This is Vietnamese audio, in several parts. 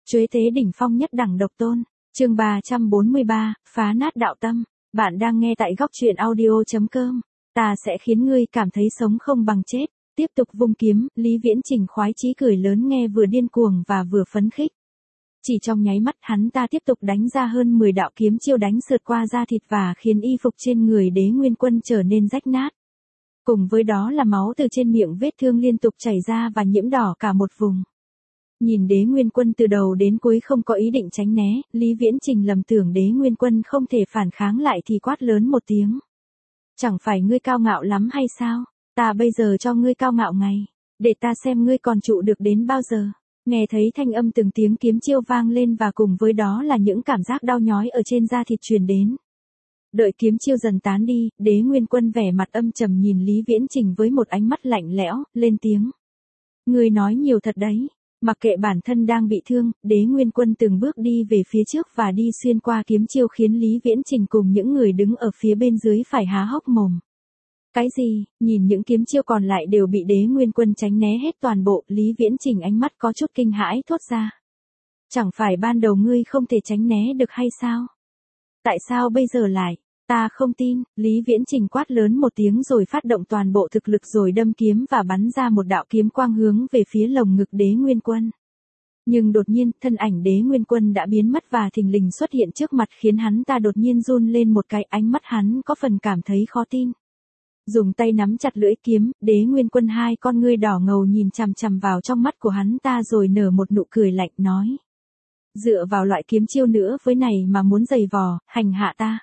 Chuế tế đỉnh phong nhất đẳng độc tôn. Chương 343, phá nát đạo tâm. Bạn đang nghe tại góc truyện audio.com. Ta sẽ khiến ngươi cảm thấy sống không bằng chết. Tiếp tục vung kiếm, Lý Viễn Trình khoái chí cười lớn nghe vừa điên cuồng và vừa phấn khích. Chỉ trong nháy mắt hắn ta tiếp tục đánh ra hơn 10 đạo kiếm chiêu đánh sượt qua da thịt và khiến y phục trên người Đế Nguyên Quân trở nên rách nát. Cùng với đó là máu từ trên miệng vết thương liên tục chảy ra và nhiễm đỏ cả một vùng. Nhìn Đế Nguyên Quân từ đầu đến cuối không có ý định tránh né, Lý Viễn Trình lầm tưởng Đế Nguyên Quân không thể phản kháng lại thì quát lớn một tiếng. Chẳng phải ngươi cao ngạo lắm hay sao? Ta bây giờ cho ngươi cao ngạo ngay, để ta xem ngươi còn trụ được đến bao giờ. Nghe thấy thanh âm từng tiếng kiếm chiêu vang lên và cùng với đó là những cảm giác đau nhói ở trên da thịt truyền đến. Đợi kiếm chiêu dần tán đi, Đế Nguyên Quân vẻ mặt âm trầm nhìn Lý Viễn Trình với một ánh mắt lạnh lẽo, lên tiếng. Ngươi nói nhiều thật đấy. Mặc kệ bản thân đang bị thương, Đế Nguyên Quân từng bước đi về phía trước và đi xuyên qua kiếm chiêu khiến Lý Viễn Trình cùng những người đứng ở phía bên dưới phải há hốc mồm. Cái gì? Nhìn những kiếm chiêu còn lại đều bị Đế Nguyên Quân tránh né hết toàn bộ, Lý Viễn Trình ánh mắt có chút kinh hãi thốt ra. Chẳng phải ban đầu ngươi không thể tránh né được hay sao? Tại sao bây giờ lại? Ta không tin. Lý Viễn Trình quát lớn một tiếng rồi phát động toàn bộ thực lực rồi đâm kiếm và bắn ra một đạo kiếm quang hướng về phía lồng ngực Đế Nguyên Quân. Nhưng đột nhiên, thân ảnh Đế Nguyên Quân đã biến mất và thình lình xuất hiện trước mặt khiến hắn ta đột nhiên run lên một cái, ánh mắt hắn có phần cảm thấy khó tin. Dùng tay nắm chặt lưỡi kiếm, Đế Nguyên Quân hai con ngươi đỏ ngầu nhìn chằm chằm vào trong mắt của hắn ta rồi nở một nụ cười lạnh nói. Dựa vào loại kiếm chiêu nữa với này mà muốn giày vò, hành hạ ta.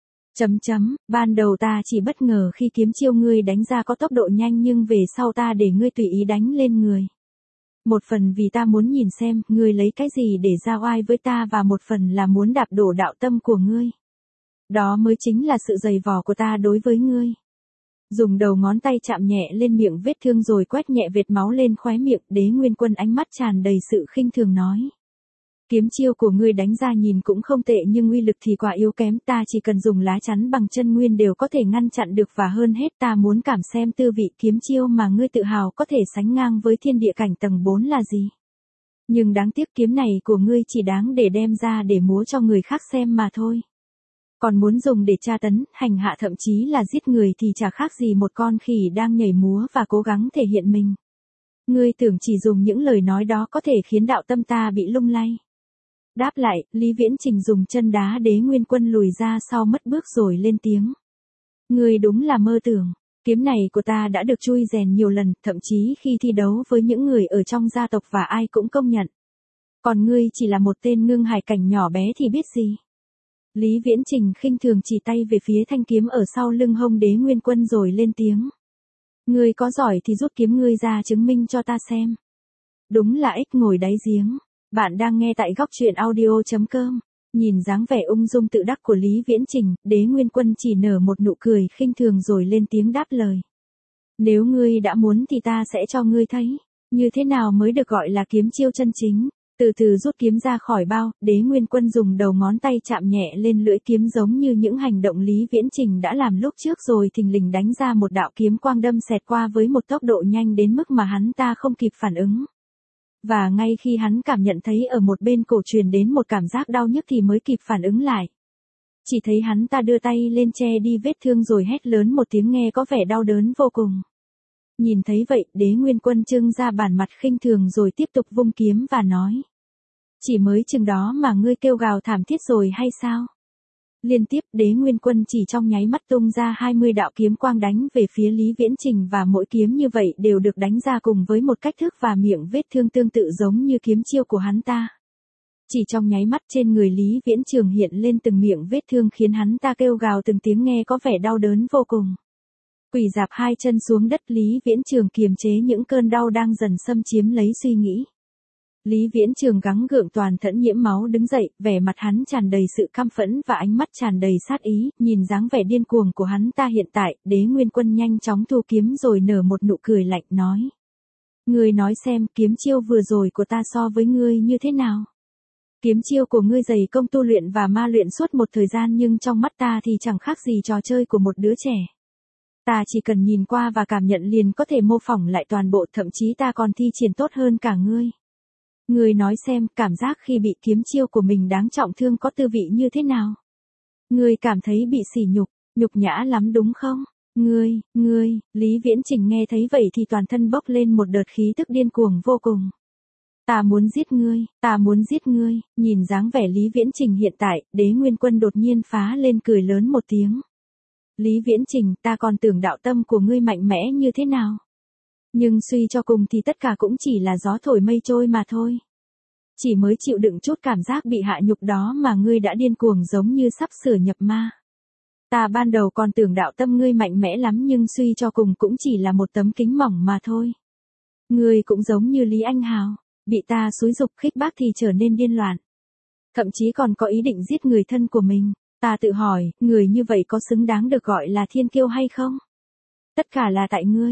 Ban đầu ta chỉ bất ngờ khi kiếm chiêu ngươi đánh ra có tốc độ nhanh nhưng về sau ta để ngươi tùy ý đánh lên người. Một phần vì ta muốn nhìn xem ngươi lấy cái gì để ra oai với ta và một phần là muốn đạp đổ đạo tâm của ngươi. Đó mới chính là sự giày vò của ta đối với ngươi. Dùng đầu ngón tay chạm nhẹ lên miệng vết thương rồi quét nhẹ vệt máu lên khóe miệng, Đế Nguyên Quân ánh mắt tràn đầy sự khinh thường nói. Kiếm chiêu của ngươi đánh ra nhìn cũng không tệ nhưng uy lực thì quá yếu kém, ta chỉ cần dùng lá chắn bằng chân nguyên đều có thể ngăn chặn được và hơn hết ta muốn cảm xem tư vị kiếm chiêu mà ngươi tự hào có thể sánh ngang với thiên địa cảnh tầng 4 là gì. Nhưng đáng tiếc kiếm này của ngươi chỉ đáng để đem ra để múa cho người khác xem mà thôi. Còn muốn dùng để tra tấn, hành hạ thậm chí là giết người thì chả khác gì một con khỉ đang nhảy múa và cố gắng thể hiện mình. Ngươi tưởng chỉ dùng những lời nói đó có thể khiến đạo tâm ta bị lung lay. Đáp lại, Lý Viễn Trình dùng chân đá Đế Nguyên Quân lùi ra sau mất bước rồi lên tiếng. Ngươi đúng là mơ tưởng, kiếm này của ta đã được chui rèn nhiều lần, thậm chí khi thi đấu với những người ở trong gia tộc và ai cũng công nhận. Còn ngươi chỉ là một tên ngưng hải cảnh nhỏ bé thì biết gì. Lý Viễn Trình khinh thường chỉ tay về phía thanh kiếm ở sau lưng hông Đế Nguyên Quân rồi lên tiếng. Ngươi có giỏi thì rút kiếm ngươi ra chứng minh cho ta xem. Đúng là ếch ngồi đáy giếng. Bạn đang nghe tại góc truyện audio.com. Nhìn dáng vẻ ung dung tự đắc của Lý Viễn Trình, Đế Nguyên Quân chỉ nở một nụ cười khinh thường rồi lên tiếng đáp lời. Nếu ngươi đã muốn thì ta sẽ cho ngươi thấy, như thế nào mới được gọi là kiếm chiêu chân chính. Từ từ rút kiếm ra khỏi bao, Đế Nguyên Quân dùng đầu ngón tay chạm nhẹ lên lưỡi kiếm giống như những hành động Lý Viễn Trình đã làm lúc trước rồi thình lình đánh ra một đạo kiếm quang đâm xẹt qua với một tốc độ nhanh đến mức mà hắn ta không kịp phản ứng. Và ngay khi hắn cảm nhận thấy ở một bên cổ truyền đến một cảm giác đau nhức thì mới kịp phản ứng lại. Chỉ thấy hắn ta đưa tay lên che đi vết thương rồi hét lớn một tiếng nghe có vẻ đau đớn vô cùng. Nhìn thấy vậy, Đế Nguyên Quân trưng ra bản mặt khinh thường rồi tiếp tục vung kiếm và nói. Chỉ mới chừng đó mà ngươi kêu gào thảm thiết rồi hay sao? Liên tiếp Đế Nguyên Quân chỉ trong nháy mắt tung ra 20 đạo kiếm quang đánh về phía Lý Viễn Trình và mỗi kiếm như vậy đều được đánh ra cùng với một cách thức và miệng vết thương tương tự giống như kiếm chiêu của hắn ta. Chỉ trong nháy mắt trên người Lý Viễn Trường hiện lên từng miệng vết thương khiến hắn ta kêu gào từng tiếng nghe có vẻ đau đớn vô cùng. Quỳ dạp hai chân xuống đất Lý Viễn Trường kiềm chế những cơn đau đang dần xâm chiếm lấy suy nghĩ. Lý Viễn Trường gắng gượng toàn thân nhiễm máu đứng dậy, vẻ mặt hắn tràn đầy sự căm phẫn và ánh mắt tràn đầy sát ý, nhìn dáng vẻ điên cuồng của hắn ta hiện tại, Đế Nguyên Quân nhanh chóng thu kiếm rồi nở một nụ cười lạnh nói. Ngươi nói xem kiếm chiêu vừa rồi của ta so với ngươi như thế nào? Kiếm chiêu của ngươi dày công tu luyện và ma luyện suốt một thời gian nhưng trong mắt ta thì chẳng khác gì trò chơi của một đứa trẻ. Ta chỉ cần nhìn qua và cảm nhận liền có thể mô phỏng lại toàn bộ, thậm chí ta còn thi triển tốt hơn cả ngươi. Ngươi nói xem, cảm giác khi bị kiếm chiêu của mình đáng trọng thương có tư vị như thế nào? Ngươi cảm thấy bị sỉ nhục, nhục nhã lắm đúng không? Ngươi, Lý Viễn Trình nghe thấy vậy thì toàn thân bốc lên một đợt khí tức điên cuồng vô cùng. Ta muốn giết ngươi, nhìn dáng vẻ Lý Viễn Trình hiện tại, Đế Nguyên Quân đột nhiên phá lên cười lớn một tiếng. Lý Viễn Trình, ta còn tưởng đạo tâm của ngươi mạnh mẽ như thế nào. Nhưng suy cho cùng thì tất cả cũng chỉ là gió thổi mây trôi mà thôi. Chỉ mới chịu đựng chút cảm giác bị hạ nhục đó mà ngươi đã điên cuồng giống như sắp sửa nhập ma. Ta ban đầu còn tưởng đạo tâm ngươi mạnh mẽ lắm nhưng suy cho cùng cũng chỉ là một tấm kính mỏng mà thôi. Ngươi cũng giống như Lý Anh Hào, bị ta xúi giục khích bác thì trở nên điên loạn. Thậm chí còn có ý định giết người thân của mình. Ta tự hỏi, người như vậy có xứng đáng được gọi là thiên kiêu hay không? Tất cả là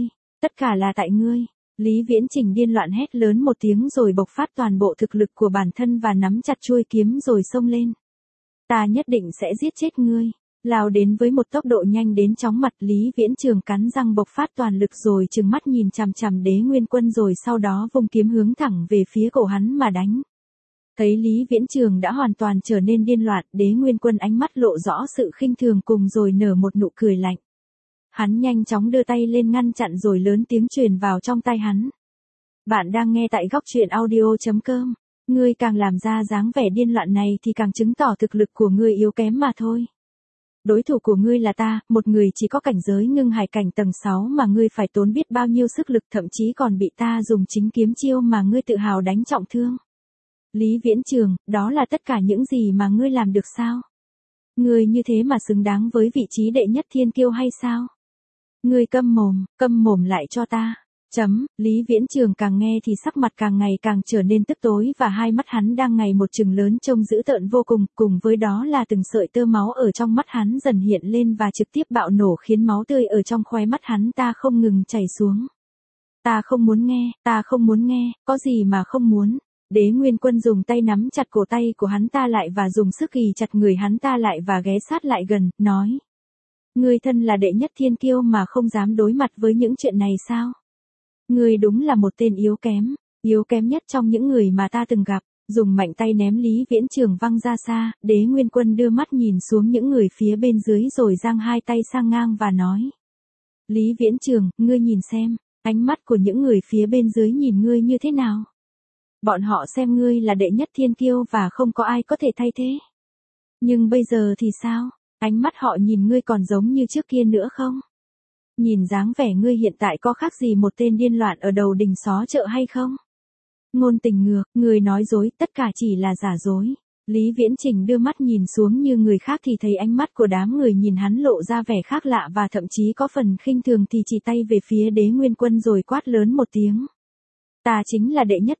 tại ngươi. Lý Viễn Trình điên loạn hét lớn một tiếng rồi bộc phát toàn bộ thực lực của bản thân và nắm chặt chuôi kiếm rồi xông lên. Ta nhất định sẽ giết chết ngươi. Lao đến với một tốc độ nhanh đến chóng mặt, Lý Viễn Trường cắn răng bộc phát toàn lực rồi trừng mắt nhìn chằm chằm Đế Nguyên Quân rồi sau đó vung kiếm hướng thẳng về phía cổ hắn mà đánh. Thấy Lý Viễn Trường đã hoàn toàn trở nên điên loạn, Đế Nguyên Quân ánh mắt lộ rõ sự khinh thường cùng rồi nở một nụ cười lạnh. Hắn nhanh chóng đưa tay lên ngăn chặn rồi lớn tiếng truyền vào trong tai hắn. Bạn đang nghe tại góc truyện audio.com. Ngươi càng làm ra dáng vẻ điên loạn này thì càng chứng tỏ thực lực của ngươi yếu kém mà thôi. Đối thủ của ngươi là ta, một người chỉ có cảnh giới ngưng hải cảnh tầng 6 mà ngươi phải tốn biết bao nhiêu sức lực, thậm chí còn bị ta dùng chính kiếm chiêu mà ngươi tự hào đánh trọng thương. Lý Viễn Trường, đó là tất cả những gì mà ngươi làm được sao? Ngươi như thế mà xứng đáng với vị trí đệ nhất thiên kiêu hay sao? Ngươi câm mồm lại cho ta. Lý Viễn Trường càng nghe thì sắc mặt càng ngày càng trở nên tức tối và hai mắt hắn đang ngày một trừng lớn trông dữ tợn vô cùng, cùng với đó là từng sợi tơ máu ở trong mắt hắn dần hiện lên và trực tiếp bạo nổ khiến máu tươi ở trong khóe mắt hắn ta không ngừng chảy xuống. Ta không muốn nghe, có gì mà không muốn. Đế Nguyên Quân dùng tay nắm chặt cổ tay của hắn ta lại và dùng sức ghì chặt người hắn ta lại và ghé sát lại gần, nói. Ngươi thân là đệ nhất thiên kiêu mà không dám đối mặt với những chuyện này sao? Ngươi đúng là một tên yếu kém nhất trong những người mà ta từng gặp. Dùng mạnh tay ném Lý Viễn Trường văng ra xa, Đế Nguyên Quân đưa mắt nhìn xuống những người phía bên dưới rồi giang hai tay sang ngang và nói. Lý Viễn Trường, ngươi nhìn xem, ánh mắt của những người phía bên dưới nhìn ngươi như thế nào? Bọn họ xem ngươi là đệ nhất thiên kiêu và không có ai có thể thay thế. Nhưng bây giờ thì sao? Ánh mắt họ nhìn ngươi còn giống như trước kia nữa không? Nhìn dáng vẻ ngươi hiện tại có khác gì một tên điên loạn ở đầu đình xó chợ hay không? Ngôn tình ngược, người nói dối, tất cả chỉ là giả dối. Lý Viễn Trình đưa mắt nhìn xuống như người khác thì thấy ánh mắt của đám người nhìn hắn lộ ra vẻ khác lạ và thậm chí có phần khinh thường thì chỉ tay về phía Đế Nguyên Quân rồi quát lớn một tiếng. Ta chính là đệ nhất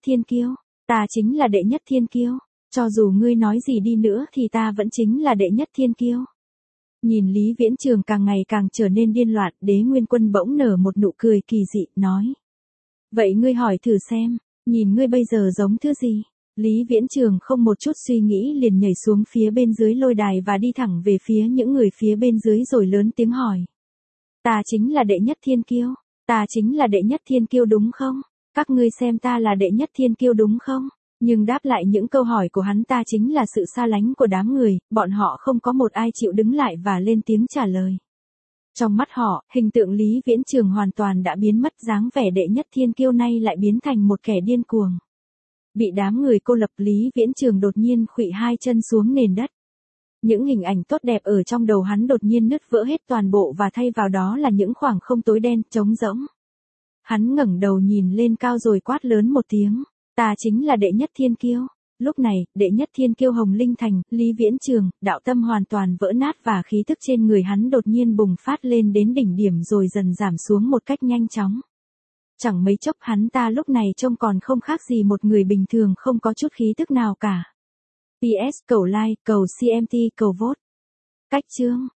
thiên kiêu. Cho dù ngươi nói gì đi nữa thì ta vẫn chính là đệ nhất thiên kiêu. Nhìn Lý Viễn Trường càng ngày càng trở nên điên loạn, Đế Nguyên Quân bỗng nở một nụ cười kỳ dị, nói. Vậy ngươi hỏi thử xem, nhìn ngươi bây giờ giống thứ gì? Lý Viễn Trường không một chút suy nghĩ liền nhảy xuống phía bên dưới lôi đài và đi thẳng về phía những người phía bên dưới rồi lớn tiếng hỏi. Ta chính là đệ nhất thiên kiêu đúng không? Các ngươi xem ta là đệ nhất thiên kiêu đúng không? Nhưng đáp lại những câu hỏi của hắn ta chính là sự xa lánh của đám người, bọn họ không có một ai chịu đứng lại và lên tiếng trả lời. Trong mắt họ, hình tượng Lý Viễn Trường hoàn toàn đã biến mất, dáng vẻ đệ nhất thiên kiêu nay lại biến thành một kẻ điên cuồng. Bị đám người cô lập, Lý Viễn Trường đột nhiên khuỵu hai chân xuống nền đất. Những hình ảnh tốt đẹp ở trong đầu hắn đột nhiên nứt vỡ hết toàn bộ và thay vào đó là những khoảng không tối đen, trống rỗng. Hắn ngẩng đầu nhìn lên cao rồi quát lớn một tiếng. Ta chính là đệ nhất thiên kiêu. Lúc này, đệ nhất thiên kiêu Hồng Linh Thành, Lý Viễn Trường, đạo tâm hoàn toàn vỡ nát và khí tức trên người hắn đột nhiên bùng phát lên đến đỉnh điểm rồi dần giảm xuống một cách nhanh chóng. Chẳng mấy chốc hắn ta lúc này trông còn không khác gì một người bình thường không có chút khí tức nào cả. PS, cầu like, cầu CMT, cầu vote. Cách chương.